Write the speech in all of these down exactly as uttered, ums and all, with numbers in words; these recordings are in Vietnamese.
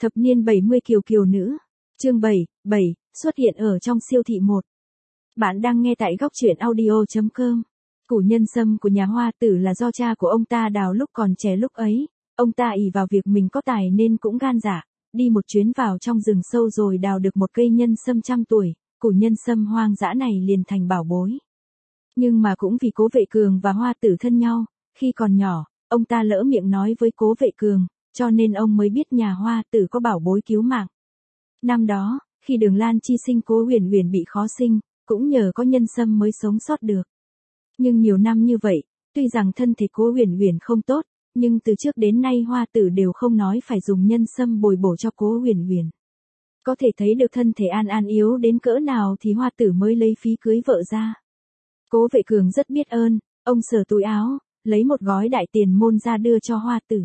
Thập niên bảy mươi kiều kiều nữ. Chương bảy, bảy, xuất hiện ở trong siêu thị một. Bạn đang nghe tại góc truyện audio chấm com. Củ nhân sâm của nhà Hoa Tử là do cha của ông ta đào lúc còn trẻ lúc ấy. Ông ta ỷ vào việc mình có tài nên cũng gan dạ, đi một chuyến vào trong rừng sâu rồi đào được một cây nhân sâm trăm tuổi. Củ nhân sâm hoang dã này liền thành bảo bối. Nhưng mà cũng vì Cố Vệ Cường và Hoa Tử thân nhau, khi còn nhỏ, ông ta lỡ miệng nói với Cố Vệ Cường, cho nên ông mới biết nhà Hoa Tử có bảo bối cứu mạng. Năm đó, khi Đường Lan Chi sinh Cố Uyển Uyển bị khó sinh, cũng nhờ có nhân sâm mới sống sót được. Nhưng nhiều năm như vậy, tuy rằng thân thể Cố Uyển Uyển không tốt, nhưng từ trước đến nay Hoa Tử đều không nói phải dùng nhân sâm bồi bổ cho Cố Uyển Uyển. Có thể thấy được thân thể An An yếu đến cỡ nào thì Hoa Tử mới lấy phí cưới vợ ra. Cố Vệ Cường rất biết ơn, ông sờ túi áo, lấy một gói đại tiền môn ra đưa cho Hoa Tử.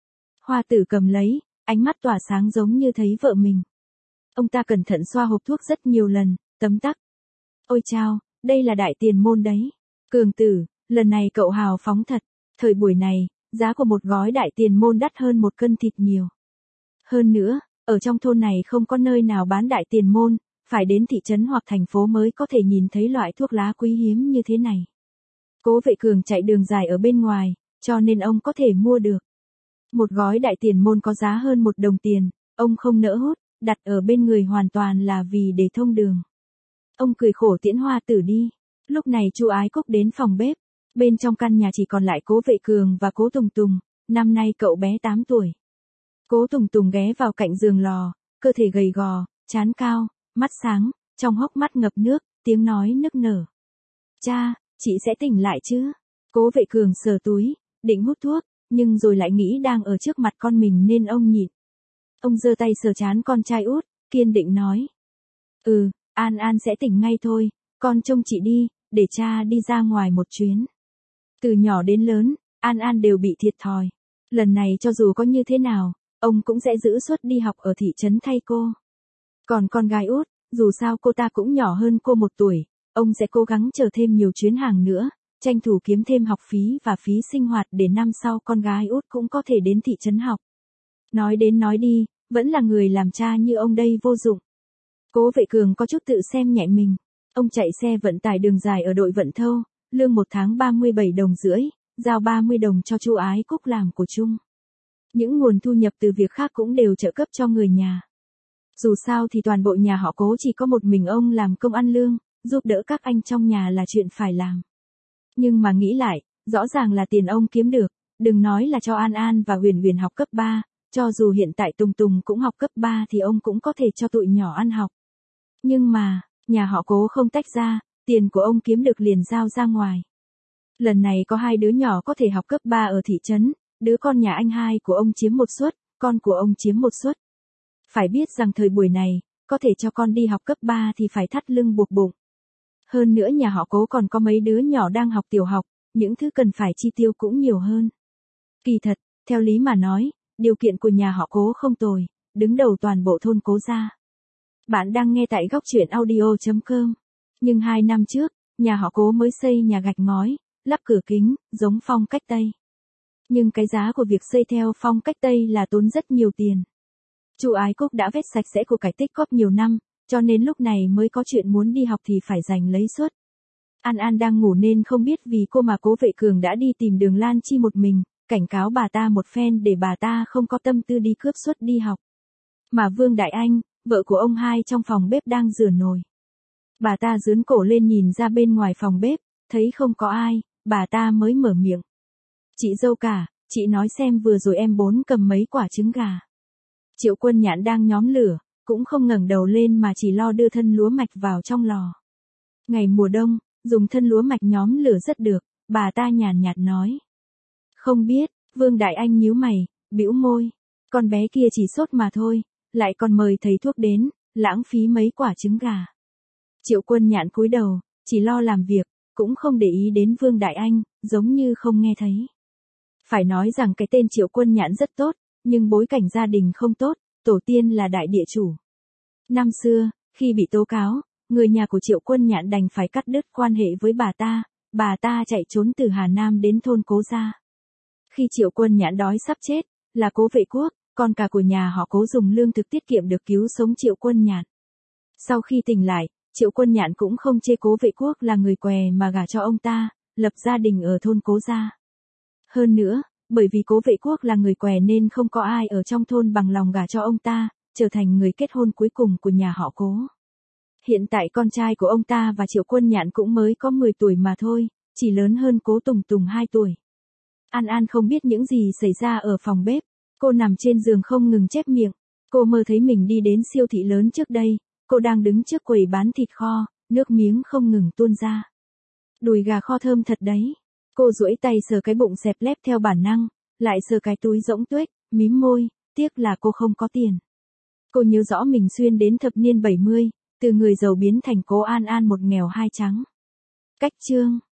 Hoa Tử cầm lấy, ánh mắt tỏa sáng giống như thấy vợ mình. Ông ta cẩn thận xoa hộp thuốc rất nhiều lần, tấm tắc. Ôi chao, đây là đại tiền môn đấy. Cường tử, lần này cậu hào phóng thật. Thời buổi này, giá của một gói đại tiền môn đắt hơn một cân thịt nhiều. Hơn nữa, ở trong thôn này không có nơi nào bán đại tiền môn, phải đến thị trấn hoặc thành phố mới có thể nhìn thấy loại thuốc lá quý hiếm như thế này. Cố Vệ Cường chạy đường dài ở bên ngoài, cho nên ông có thể mua được. Một gói đại tiền môn có giá hơn một đồng tiền, ông không nỡ hút, đặt ở bên người hoàn toàn là vì để thông đường. Ông cười khổ tiễn Hoa Tử đi. Lúc này Chu Ái Cúc đến phòng bếp, bên trong căn nhà chỉ còn lại Cố Vệ Cường và Cố Tùng Tùng, năm nay cậu bé tám tuổi. Cố Tùng Tùng ghé vào cạnh giường lò, cơ thể gầy gò, trán cao, mắt sáng, trong hốc mắt ngập nước, tiếng nói nức nở. Cha, chị sẽ tỉnh lại chứ? Cố Vệ Cường sờ túi, định hút thuốc, nhưng rồi lại nghĩ đang ở trước mặt con mình nên ông nhịn. Ông giơ tay sờ trán con trai út, kiên định nói. Ừ, An An sẽ tỉnh ngay thôi, con trông chị đi, để cha đi ra ngoài một chuyến. Từ nhỏ đến lớn, An An đều bị thiệt thòi. Lần này cho dù có như thế nào, ông cũng sẽ giữ suất đi học ở thị trấn thay cô. Còn con gái út, dù sao cô ta cũng nhỏ hơn cô một tuổi, ông sẽ cố gắng chờ thêm nhiều chuyến hàng nữa, tranh thủ kiếm thêm học phí và phí sinh hoạt để năm sau con gái út cũng có thể đến thị trấn học. Nói đến nói đi, vẫn là người làm cha như ông đây vô dụng. Cố Vệ Cường có chút tự xem nhẹ mình. Ông chạy xe vận tải đường dài ở đội vận thâu, lương một tháng ba mươi bảy đồng rưỡi, giao ba mươi đồng cho Chu Ái Cúc làm của chung. Những nguồn thu nhập từ việc khác cũng đều trợ cấp cho người nhà. Dù sao thì toàn bộ nhà họ Cố chỉ có một mình ông làm công ăn lương, giúp đỡ các anh trong nhà là chuyện phải làm. Nhưng mà nghĩ lại, rõ ràng là tiền ông kiếm được, đừng nói là cho An An và Uyển Uyển học cấp ba, cho dù hiện tại Tùng Tùng cũng học cấp ba thì ông cũng có thể cho tụi nhỏ ăn học. Nhưng mà, nhà họ Cố không tách ra, tiền của ông kiếm được liền giao ra ngoài. Lần này có hai đứa nhỏ có thể học cấp ba ở thị trấn, đứa con nhà anh hai của ông chiếm một suất, con của ông chiếm một suất. Phải biết rằng thời buổi này, có thể cho con đi học cấp ba thì phải thắt lưng buộc bụng. Hơn nữa nhà họ Cố còn có mấy đứa nhỏ đang học tiểu học, những thứ cần phải chi tiêu cũng nhiều hơn. Kỳ thật, theo lý mà nói, điều kiện của nhà họ Cố không tồi, đứng đầu toàn bộ thôn Cố gia. Bạn đang nghe tại góc truyện audio chấm com. Nhưng hai năm trước, nhà họ Cố mới xây nhà gạch ngói, lắp cửa kính, giống phong cách Tây. Nhưng cái giá của việc xây theo phong cách Tây là tốn rất nhiều tiền. Chu Ái Cúc đã vét sạch sẽ của cải tích cóp nhiều năm, cho nên lúc này mới có chuyện muốn đi học thì phải giành lấy suất. An An đang ngủ nên không biết vì cô mà Cố Vệ Cường đã đi tìm Đường Lan Chi một mình, cảnh cáo bà ta một phen để bà ta không có tâm tư đi cướp suất đi học. Mà Vương Đại Anh, vợ của ông hai trong phòng bếp đang rửa nồi. Bà ta giương cổ lên nhìn ra bên ngoài phòng bếp, thấy không có ai, bà ta mới mở miệng. Chị dâu cả, chị nói xem vừa rồi em bốn cầm mấy quả trứng gà. Triệu Quân Nhãn đang nhóm lửa, cũng không ngẩng đầu lên mà chỉ lo đưa thân lúa mạch vào trong lò. Ngày mùa đông, dùng thân lúa mạch nhóm lửa rất được, bà ta nhàn nhạt nói. Không biết, Vương Đại Anh nhíu mày, bĩu môi. Con bé kia chỉ sốt mà thôi, lại còn mời thầy thuốc đến, lãng phí mấy quả trứng gà. Triệu Quân Nhãn cúi đầu, chỉ lo làm việc, cũng không để ý đến Vương Đại Anh, giống như không nghe thấy. Phải nói rằng cái tên Triệu Quân Nhãn rất tốt, nhưng bối cảnh gia đình không tốt, tổ tiên là đại địa chủ. Năm xưa, khi bị tố cáo, người nhà của Triệu Quân Nhãn đành phải cắt đứt quan hệ với bà ta, bà ta chạy trốn từ Hà Nam đến thôn Cố gia. Khi Triệu Quân Nhãn đói sắp chết, là Cố Vệ Quốc, con cả của nhà họ Cố dùng lương thực tiết kiệm được cứu sống Triệu Quân Nhạn. Sau khi tỉnh lại, Triệu Quân Nhạn cũng không chê Cố Vệ Quốc là người què mà gả cho ông ta, lập gia đình ở thôn Cố gia. Hơn nữa, bởi vì Cố Vệ Quốc là người què nên không có ai ở trong thôn bằng lòng gả cho ông ta, trở thành người kết hôn cuối cùng của nhà họ Cố. Hiện tại con trai của ông ta và Triệu Quân Nhạn cũng mới có mười tuổi mà thôi, chỉ lớn hơn Cố Tùng Tùng hai tuổi. An An không biết những gì xảy ra ở phòng bếp, cô nằm trên giường không ngừng chép miệng. Cô mơ thấy mình đi đến siêu thị lớn trước đây, cô đang đứng trước quầy bán thịt kho, nước miếng không ngừng tuôn ra. Đùi gà kho thơm thật đấy. Cô duỗi tay sờ cái bụng xẹp lép theo bản năng, lại sờ cái túi rỗng tuếch, mím môi, tiếc là cô không có tiền. Cô nhớ rõ mình xuyên đến thập niên bảy mươi, từ người giàu biến thành Cố An An một nghèo hai trắng. Cách chương